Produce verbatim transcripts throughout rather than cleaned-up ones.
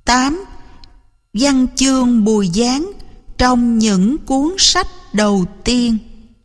tám. Văn chương Bùi Giáng trong những cuốn sách đầu tiên.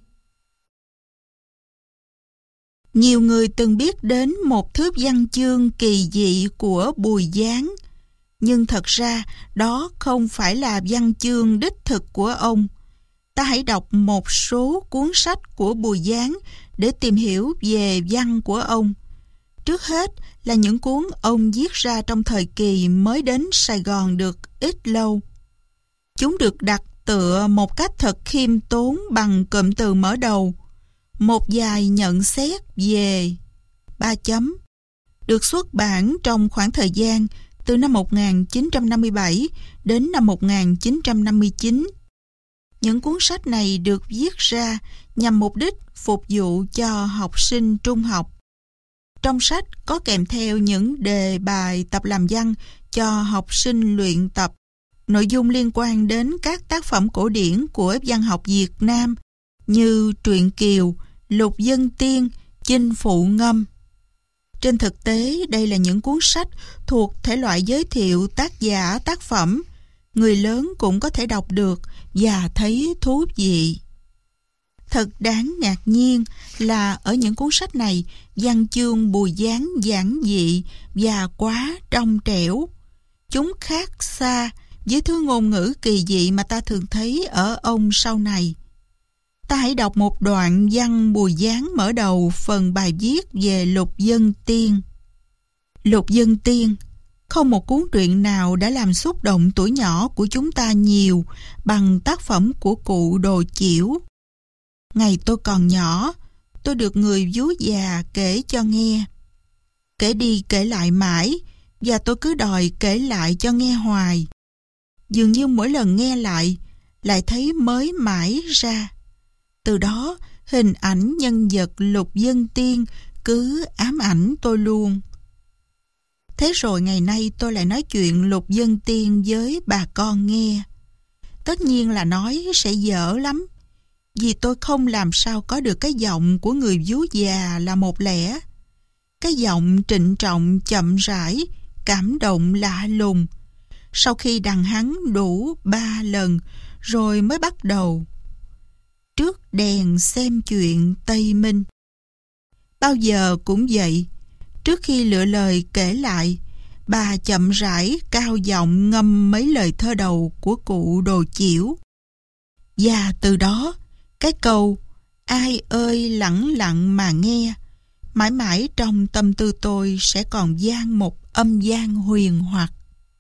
Nhiều người từng biết đến một thước văn chương kỳ dị của Bùi Giáng, nhưng thật ra đó không phải là văn chương đích thực của ông. Ta hãy đọc một số cuốn sách của Bùi Giáng để tìm hiểu về văn của ông. Trước hết là những cuốn ông viết ra trong thời kỳ mới đến Sài Gòn được ít lâu. Chúng được đặt tựa một cách thật khiêm tốn bằng cụm từ mở đầu: một vài nhận xét về ba chấm, được xuất bản trong khoảng thời gian từ năm một nghìn chín trăm năm mươi bảy đến năm một nghìn chín trăm năm mươi chín. Những cuốn sách này được viết ra nhằm mục đích phục vụ cho học sinh trung học. Trong sách có kèm theo những đề bài tập làm văn cho học sinh luyện tập, nội dung liên quan đến các tác phẩm cổ điển của văn học Việt Nam như Truyện Kiều, Lục Dân Tiên, Chinh Phụ Ngâm. Trên thực tế, đây là những cuốn sách thuộc thể loại giới thiệu tác giả tác phẩm, người lớn cũng có thể đọc được và thấy thú vị. Thật đáng ngạc nhiên là ở những cuốn sách này, văn chương Bùi Giáng giản dị và quá trong trẻo. Chúng khác xa với thứ ngôn ngữ kỳ dị mà ta thường thấy ở ông sau này. Ta hãy đọc một đoạn văn Bùi Giáng mở đầu phần bài viết về Lục Dân Tiên. Lục Dân Tiên, không một cuốn truyện nào đã làm xúc động tuổi nhỏ của chúng ta nhiều bằng tác phẩm của cụ Đồ Chiểu. Ngày tôi còn nhỏ, tôi được người vú già kể cho nghe. Kể đi kể lại mãi, và tôi cứ đòi kể lại cho nghe hoài. Dường như mỗi lần nghe lại, lại thấy mới mãi ra. Từ đó, hình ảnh nhân vật Lục Dân Tiên cứ ám ảnh tôi luôn. Thế rồi ngày nay tôi lại nói chuyện Lục Dân Tiên với bà con nghe. Tất nhiên là nói sẽ dở lắm, vì tôi không làm sao có được cái giọng của người vú già là một lẽ. Cái giọng trịnh trọng, chậm rãi, cảm động lạ lùng. Sau khi đằng hắn đủ ba lần, rồi mới bắt đầu. Trước đèn xem chuyện Tây Minh. Bao giờ cũng vậy, trước khi lựa lời kể lại, bà chậm rãi cao giọng ngâm mấy lời thơ đầu của cụ Đồ Chiểu. Và từ đó, cái câu "Ai ơi lẳng lặng mà nghe" mãi mãi trong tâm tư tôi sẽ còn vang một âm vang huyền hoặc.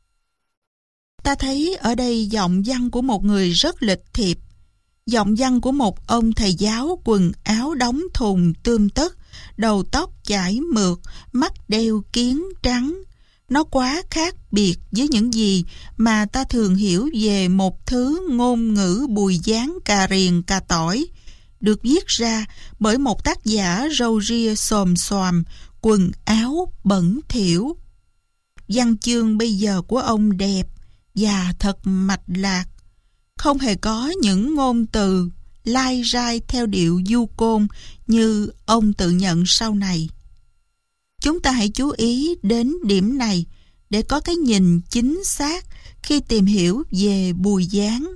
Ta thấy ở đây giọng văn của một người rất lịch thiệp, giọng văn của một ông thầy giáo quần áo đóng thùng tươm tất, đầu tóc chải mượt, mắt đeo kiếng trắng. Nó quá khác biệt với những gì mà ta thường hiểu về một thứ ngôn ngữ Bùi Giáng cà riềng cà tỏi, được viết ra bởi một tác giả râu ria xồm xoàm, quần áo bẩn thỉu. Văn chương bây giờ của ông đẹp và thật mạch lạc, không hề có những ngôn từ lai rai theo điệu du côn như ông tự nhận sau này. Chúng ta hãy chú ý đến điểm này để có cái nhìn chính xác khi tìm hiểu về Bùi Giáng.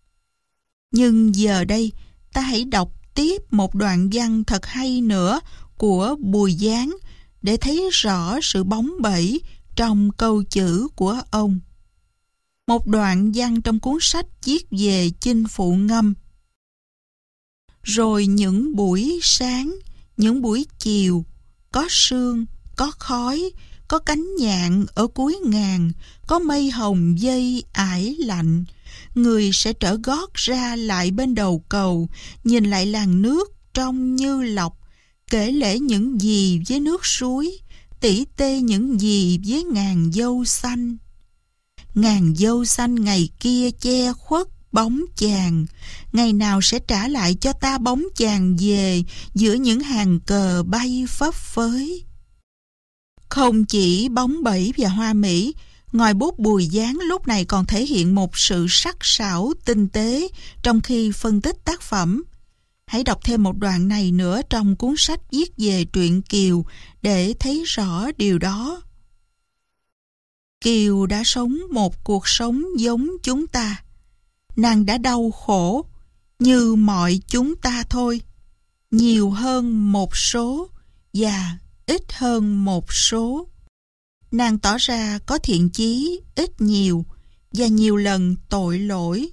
Nhưng giờ đây, ta hãy đọc tiếp một đoạn văn thật hay nữa của Bùi Giáng để thấy rõ sự bóng bẩy trong câu chữ của ông. Một đoạn văn trong cuốn sách viết về Chinh Phụ Ngâm. Rồi những buổi sáng, những buổi chiều, có sương, có khói, có cánh nhạn ở cuối ngàn, có mây hồng dây ải lạnh, người sẽ trở gót ra lại bên đầu cầu, nhìn lại làn nước trong như lọc, kể lể những gì với nước suối, tỉ tê những gì với ngàn dâu xanh. Ngàn dâu xanh ngày kia che khuất bóng chàng, ngày nào sẽ trả lại cho ta bóng chàng về giữa những hàng cờ bay phấp phới. Không chỉ bóng bẩy và hoa mỹ, ngòi bút Bùi Giáng lúc này còn thể hiện một sự sắc sảo tinh tế trong khi phân tích tác phẩm. Hãy đọc thêm một đoạn này nữa trong cuốn sách viết về Truyện Kiều để thấy rõ điều đó. Kiều đã sống một cuộc sống giống chúng ta. Nàng đã đau khổ như mọi chúng ta thôi, nhiều hơn một số và ít hơn một số. Nàng tỏ ra có thiện chí ít nhiều và nhiều lần tội lỗi.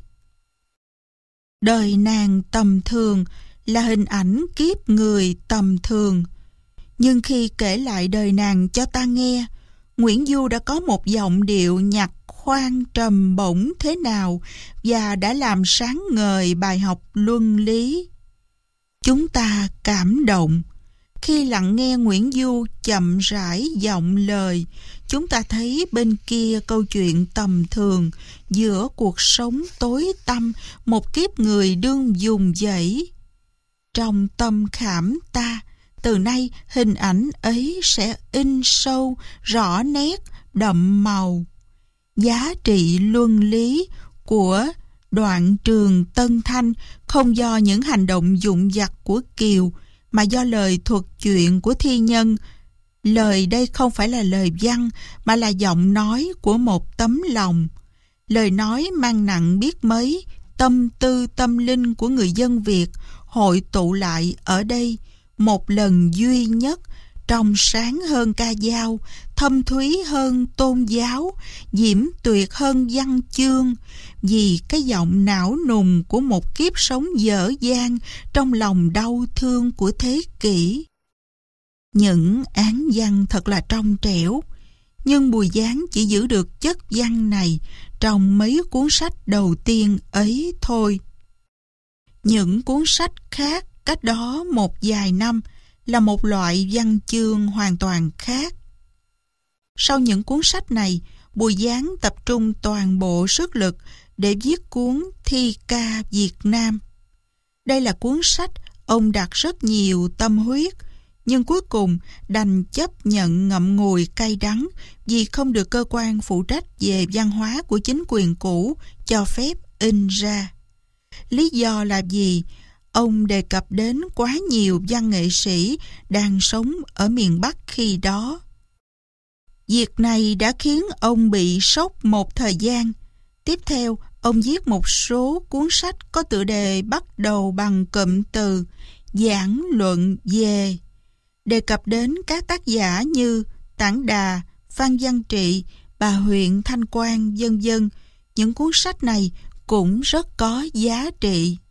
Đời nàng tầm thường là hình ảnh kiếp người tầm thường. Nhưng khi kể lại đời nàng cho ta nghe, Nguyễn Du đã có một giọng điệu nhạc khoan trầm bổng thế nào và đã làm sáng ngời bài học luân lý. Chúng ta cảm động. Khi lặng nghe Nguyễn Du chậm rãi giọng lời, chúng ta thấy bên kia câu chuyện tầm thường giữa cuộc sống tối tăm một kiếp người đương dùng dẫy. Trong tâm khảm ta, từ nay hình ảnh ấy sẽ in sâu, rõ nét, đậm màu. Giá trị luân lý của Đoạn Trường Tân Thanh không do những hành động dụng vặt của Kiều, mà do lời thuật chuyện của thi nhân. Lời đây không phải là lời văn, mà là giọng nói của một tấm lòng. Lời nói mang nặng biết mấy, tâm tư tâm linh của người dân Việt hội tụ lại ở đây một lần duy nhất, trong sáng hơn ca dao, thâm thúy hơn tôn giáo, diễm tuyệt hơn văn chương, vì cái giọng não nùng của một kiếp sống dở dang trong lòng đau thương của thế kỷ. Những án văn thật là trong trẻo, nhưng Bùi Giáng chỉ giữ được chất văn này trong mấy cuốn sách đầu tiên ấy thôi. Những cuốn sách khác cách đó một vài năm là một loại văn chương hoàn toàn khác. Sau những cuốn sách này, Bùi Giáng tập trung toàn bộ sức lực để viết cuốn Thi ca Việt Nam. Đây là cuốn sách ông đặt rất nhiều tâm huyết, nhưng cuối cùng đành chấp nhận ngậm ngùi cay đắng vì không được cơ quan phụ trách về văn hóa của chính quyền cũ cho phép in ra. Lý do là gì? Ông đề cập đến quá nhiều văn nghệ sĩ đang sống ở miền Bắc khi đó. Việc này đã khiến ông bị sốc một thời gian. Tiếp theo, ông viết một số cuốn sách có tựa đề bắt đầu bằng cụm từ giảng luận về, đề cập đến các tác giả như Tản Đà, Phan Văn Trị, bà Huyện Thanh Quang, vân vân. Những cuốn sách này cũng rất có giá trị.